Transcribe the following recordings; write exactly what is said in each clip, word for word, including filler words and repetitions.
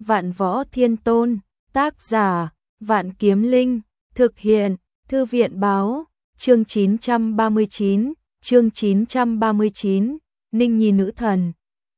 Vạn Võ Thiên Tôn, tác giả, Vạn Kiếm Linh, thực hiện, Thư viện báo, chương chín trăm ba mươi chín, chương chín trăm ba mươi chín, Ninh Nhi nữ thần.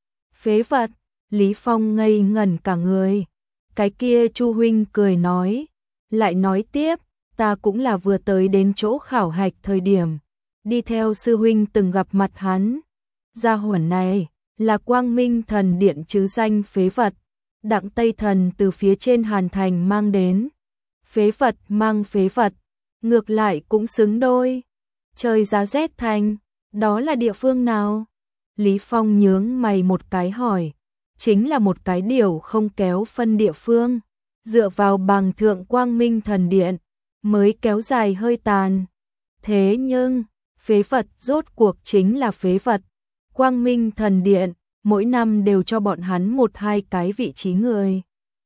Phế vật, Lý Phong ngây ngẩn cả người. Cái kia Chu huynh cười nói, lại nói tiếp, ta cũng là vừa tới đến chỗ khảo hạch thời điểm, đi theo sư huynh từng gặp mặt hắn. Gia hỏa này là Quang Minh Thần Điện chứ danh phế vật, Đặng Tây Thần từ phía trên Hàn Thành mang đến. Phế vật mang phế vật, ngược lại cũng xứng đôi. Trời giá rét thành, đó là địa phương nào? Lý Phong nhướng mày một cái hỏi, chính là một cái điều không kéo phân địa phương, dựa vào bằng thượng Quang Minh Thần Điện, mới kéo dài hơi tàn. Thế nhưng, phế vật rốt cuộc chính là phế vật. Quang Minh Thần Điện, mỗi năm đều cho bọn hắn một hai cái vị trí người,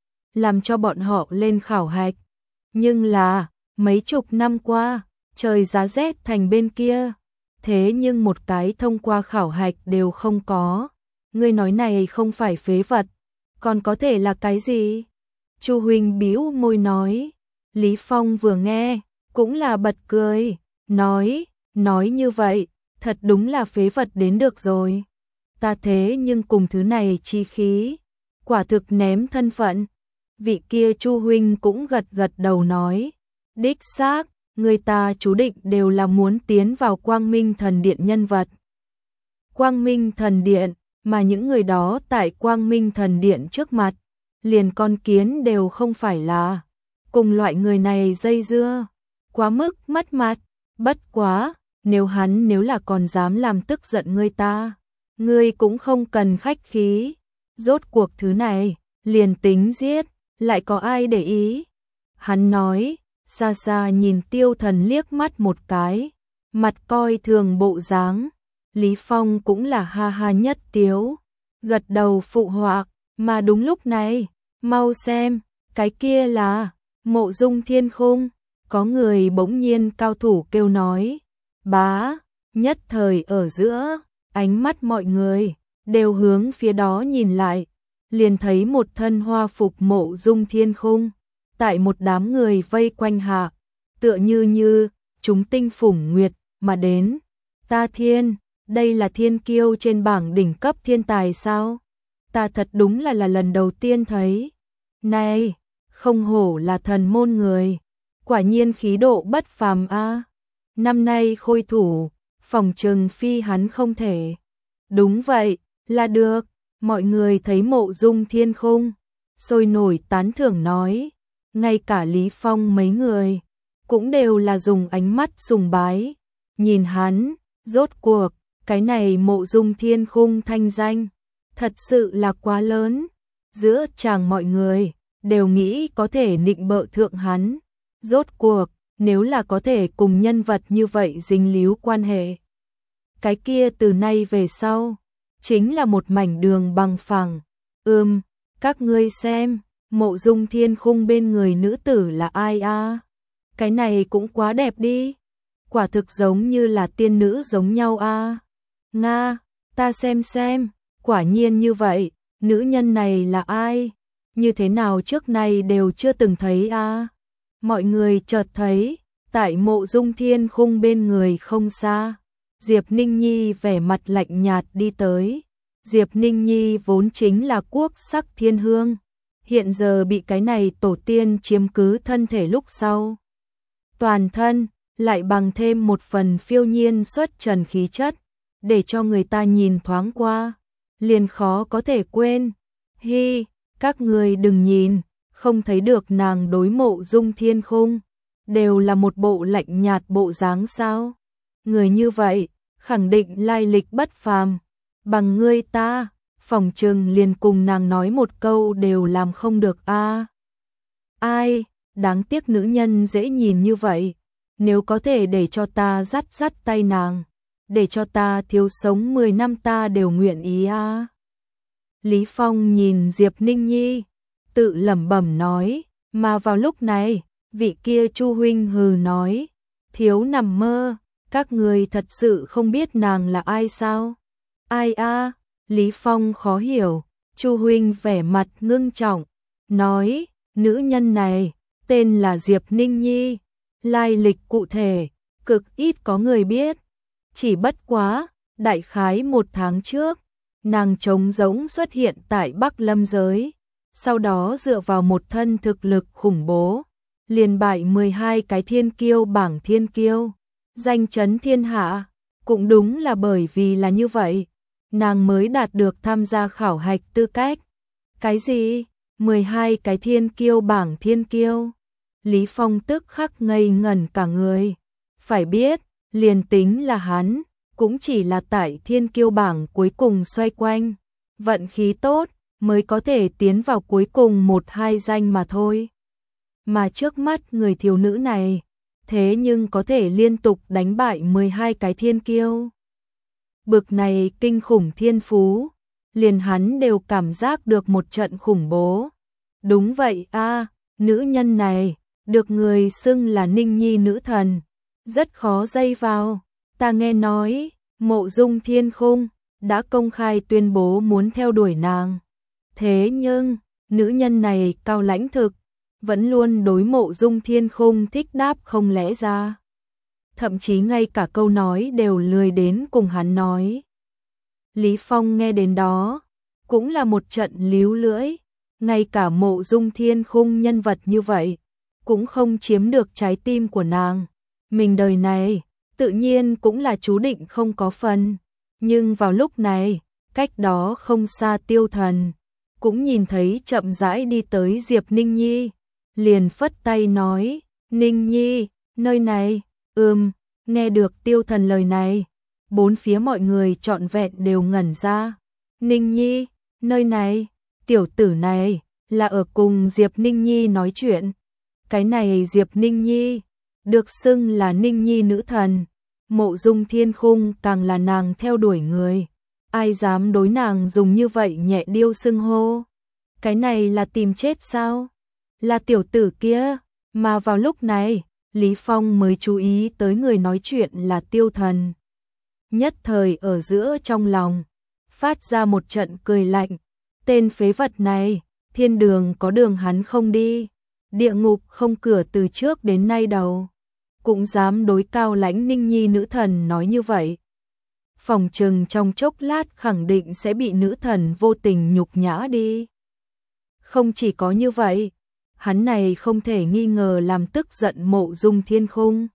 làm cho bọn họ lên khảo hạch. Nhưng là, mấy chục năm qua, trời giá rét thành bên kia, thế nhưng một cái thông qua khảo hạch đều không có. Ngươi nói này không phải phế vật, còn có thể là cái gì? Chu huynh bĩu môi nói. Lý Phong vừa nghe, cũng là bật cười, nói, nói như vậy, thật đúng là phế vật đến được rồi. Ta thế nhưng cùng thứ này chi khí, quả thực ném thân phận. Vị kia Chu huynh cũng gật gật đầu nói, đích xác, người ta chú định đều là muốn tiến vào Quang Minh Thần Điện nhân vật. Quang Minh Thần Điện, mà những người đó tại Quang Minh Thần Điện trước mặt, liền con kiến đều không phải là. Cùng loại người này dây dưa, quá mức mất mặt. Bất quá, nếu hắn nếu là còn dám làm tức giận ngươi ta, ngươi cũng không cần khách khí. Rốt cuộc thứ này, liền tính giết, lại có ai để ý? Hắn nói, xa xa nhìn Tiêu Thần liếc mắt một cái, mặt coi thường bộ dáng. Lý Phong cũng là ha ha nhất tiếu, gật đầu phụ họa, mà đúng lúc này, mau xem, cái kia là Mộ Dung Thiên Khung. Có người bỗng nhiên cao thủ kêu nói, bá, nhất thời ở giữa, ánh mắt mọi người đều hướng phía đó nhìn lại, liền thấy một thân hoa phục Mộ Dung Thiên Khung, tại một đám người vây quanh hạ, tựa như như chúng tinh phủng nguyệt mà đến. Ta thiên, đây là thiên kiêu trên bảng đỉnh cấp thiên tài sao? Ta thật đúng là là lần đầu tiên thấy. Này, không hổ là thần môn người, quả nhiên khí độ bất phàm a. À. Năm nay khôi thủ, phòng trừng phi hắn không thể. Đúng vậy, là được. Mọi người thấy Mộ Dung Thiên Khung, sôi nổi tán thưởng nói, ngay cả Lý Phong mấy người cũng đều là dùng ánh mắt sùng bái nhìn hắn. Rốt cuộc, cái này Mộ Dung Thiên Khung thanh danh thật sự là quá lớn, giữa chàng mọi người đều nghĩ có thể nịnh bợ thượng hắn. Rốt cuộc, nếu là có thể cùng nhân vật như vậy dính líu quan hệ, cái kia từ nay về sau chính là một mảnh đường bằng phẳng. Ừm, các ngươi xem, Mộ Dung Thiên Khung bên người nữ tử là ai a? À? Cái này cũng quá đẹp đi, quả thực giống như là tiên nữ giống nhau a. À? Nga, ta xem xem, quả nhiên như vậy, nữ nhân này là ai? Như thế nào trước nay đều chưa từng thấy a. À? Mọi người chợt thấy, tại Mộ Dung Thiên Khung bên người không xa, Diệp Ninh Nhi vẻ mặt lạnh nhạt đi tới. Diệp Ninh Nhi vốn chính là quốc sắc thiên hương, hiện giờ bị cái này tổ tiên chiếm cứ thân thể lúc sau, toàn thân lại bằng thêm một phần phiêu nhiên xuất trần khí chất, để cho người ta nhìn thoáng qua liền khó có thể quên. Hi, các người đừng nhìn, không thấy được nàng đối Mộ Dung Thiên Khung đều là một bộ lạnh nhạt bộ dáng sao? Người như vậy, khẳng định lai lịch bất phàm, bằng ngươi ta, phòng trừng liền cùng nàng nói một câu đều làm không được a. À. Ai, đáng tiếc nữ nhân dễ nhìn như vậy, nếu có thể để cho ta dắt dắt tay nàng, để cho ta thiếu sống mười năm ta đều nguyện ý a. À. Lý Phong nhìn Diệp Ninh Nhi, tự lẩm bẩm nói, mà vào lúc này, vị kia Chu huynh hừ nói, thiếu nằm mơ, các người thật sự không biết nàng là ai sao? Ai a? À? Lý Phong khó hiểu, Chu huynh vẻ mặt ngưng trọng, nói, nữ nhân này, tên là Diệp Ninh Nhi, lai lịch cụ thể, cực ít có người biết, chỉ bất quá, đại khái một tháng trước, nàng trống rỗng xuất hiện tại Bắc Lâm giới, sau đó dựa vào một thân thực lực khủng bố, liền bại mười hai cái thiên kiêu bảng thiên kiêu, danh chấn thiên hạ, cũng đúng là bởi vì là như vậy, nàng mới đạt được tham gia khảo hạch tư cách. Cái gì? mười hai cái thiên kiêu bảng thiên kiêu? Lý Phong tức khắc ngây ngẩn cả người. Phải biết, liền tính là hắn, cũng chỉ là tại thiên kiêu bảng cuối cùng xoay quanh. Vận khí tốt, mới có thể tiến vào cuối cùng một hai danh mà thôi. Mà trước mắt người thiếu nữ này, thế nhưng có thể liên tục đánh bại mười hai cái thiên kiêu. Bực này kinh khủng thiên phú, liền hắn đều cảm giác được một trận khủng bố. Đúng vậy a, nữ nhân này, được người xưng là Ninh Nhi nữ thần, rất khó dây vào. Ta nghe nói, Mộ Dung Thiên Khung đã công khai tuyên bố muốn theo đuổi nàng. Thế nhưng, nữ nhân này cao lãnh thực, vẫn luôn đối Mộ Dung Thiên Khung thích đáp không lẽ ra. Thậm chí ngay cả câu nói đều lười đến cùng hắn nói. Lý Phong nghe đến đó, cũng là một trận líu lưỡi, ngay cả Mộ Dung Thiên Khung nhân vật như vậy, cũng không chiếm được trái tim của nàng. Mình đời này, tự nhiên cũng là chú định không có phần. Nhưng vào lúc này, cách đó không xa Tiêu Thần, cũng nhìn thấy chậm rãi đi tới Diệp Ninh Nhi, liền phất tay nói, Ninh Nhi, nơi này, ừm, nghe được Tiêu Thần lời này, bốn phía mọi người trọn vẹn đều ngẩn ra. Ninh Nhi, nơi này, tiểu tử này, là ở cùng Diệp Ninh Nhi nói chuyện. Cái này Diệp Ninh Nhi, được xưng là Ninh Nhi nữ thần, Mộ Dung Thiên Khung càng là nàng theo đuổi người. Ai dám đối nàng dùng như vậy nhẹ điêu xưng hô? Cái này là tìm chết sao? Là tiểu tử kia, mà vào lúc này, Lý Phong mới chú ý tới người nói chuyện là Tiêu Thần. Nhất thời ở giữa trong lòng, phát ra một trận cười lạnh, tên phế vật này, thiên đường có đường hắn không đi, địa ngục không cửa từ trước đến nay đâu, cũng dám đối cao lãnh Ninh Nhi nữ thần nói như vậy. Phòng trừng trong chốc lát khẳng định sẽ bị nữ thần vô tình nhục nhã đi. Không chỉ có như vậy, hắn này không thể nghi ngờ làm tức giận Mộ Dung Thiên Khung.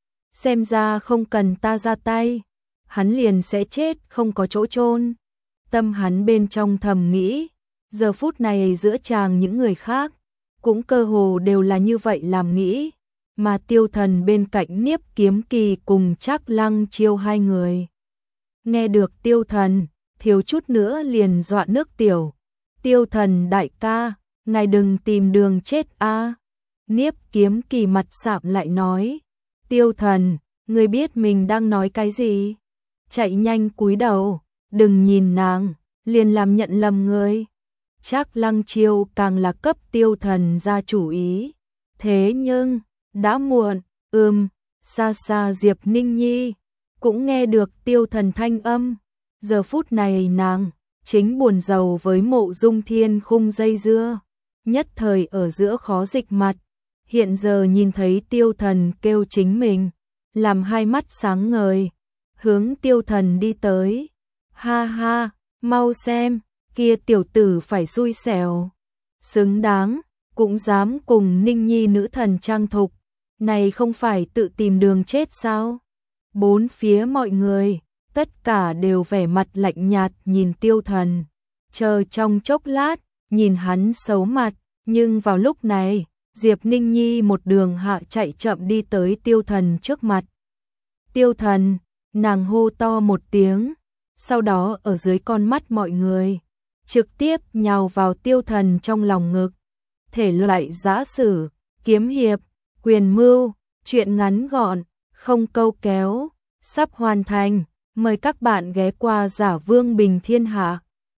Xem ra không cần ta ra tay, hắn liền sẽ chết không có chỗ chôn. Tâm hắn bên trong thầm nghĩ, giờ phút này giữa chàng những người khác, cũng cơ hồ đều là như vậy làm nghĩ, mà Tiêu Thần bên cạnh Niếp Kiếm Kỳ cùng Trác Lăng Chiêu hai người. Nghe được Tiêu Thần, thiếu chút nữa liền dọa nước tiểu. Tiêu Thần đại ca, ngài đừng tìm đường chết a. Niếp Kiếm Kỳ mặt sạm lại nói, Tiêu Thần, ngươi biết mình đang nói cái gì? Chạy nhanh cúi đầu, đừng nhìn nàng, liền làm nhận lầm người. Trác Lăng Chiêu càng là cấp Tiêu Thần ra chủ ý. Thế nhưng, đã muộn, ừm, xa xa Diệp Ninh Nhi cũng nghe được Tiêu Thần thanh âm. Giờ phút này nàng chính buồn rầu với Mộ Dung Thiên Khung dây dưa, nhất thời ở giữa khó dịch mặt. Hiện giờ nhìn thấy Tiêu Thần kêu chính mình, làm hai mắt sáng ngời, hướng Tiêu Thần đi tới. Ha ha, mau xem, kia tiểu tử phải xui xẻo, xứng đáng, cũng dám cùng Ninh Nhi nữ thần trang thục, này không phải tự tìm đường chết sao? Bốn phía mọi người, tất cả đều vẻ mặt lạnh nhạt nhìn Tiêu Thần, chờ trong chốc lát, nhìn hắn xấu mặt, nhưng vào lúc này, Diệp Ninh Nhi một đường hạ chạy chậm đi tới Tiêu Thần trước mặt. Tiêu Thần, nàng hô to một tiếng, sau đó ở dưới con mắt mọi người, trực tiếp nhào vào Tiêu Thần trong lòng ngực. Thể loại giã sử, kiếm hiệp, quyền mưu, truyện ngắn gọn, không câu kéo, sắp hoàn thành, mời các bạn ghé qua Giả Vương Bình Thiên Hạ.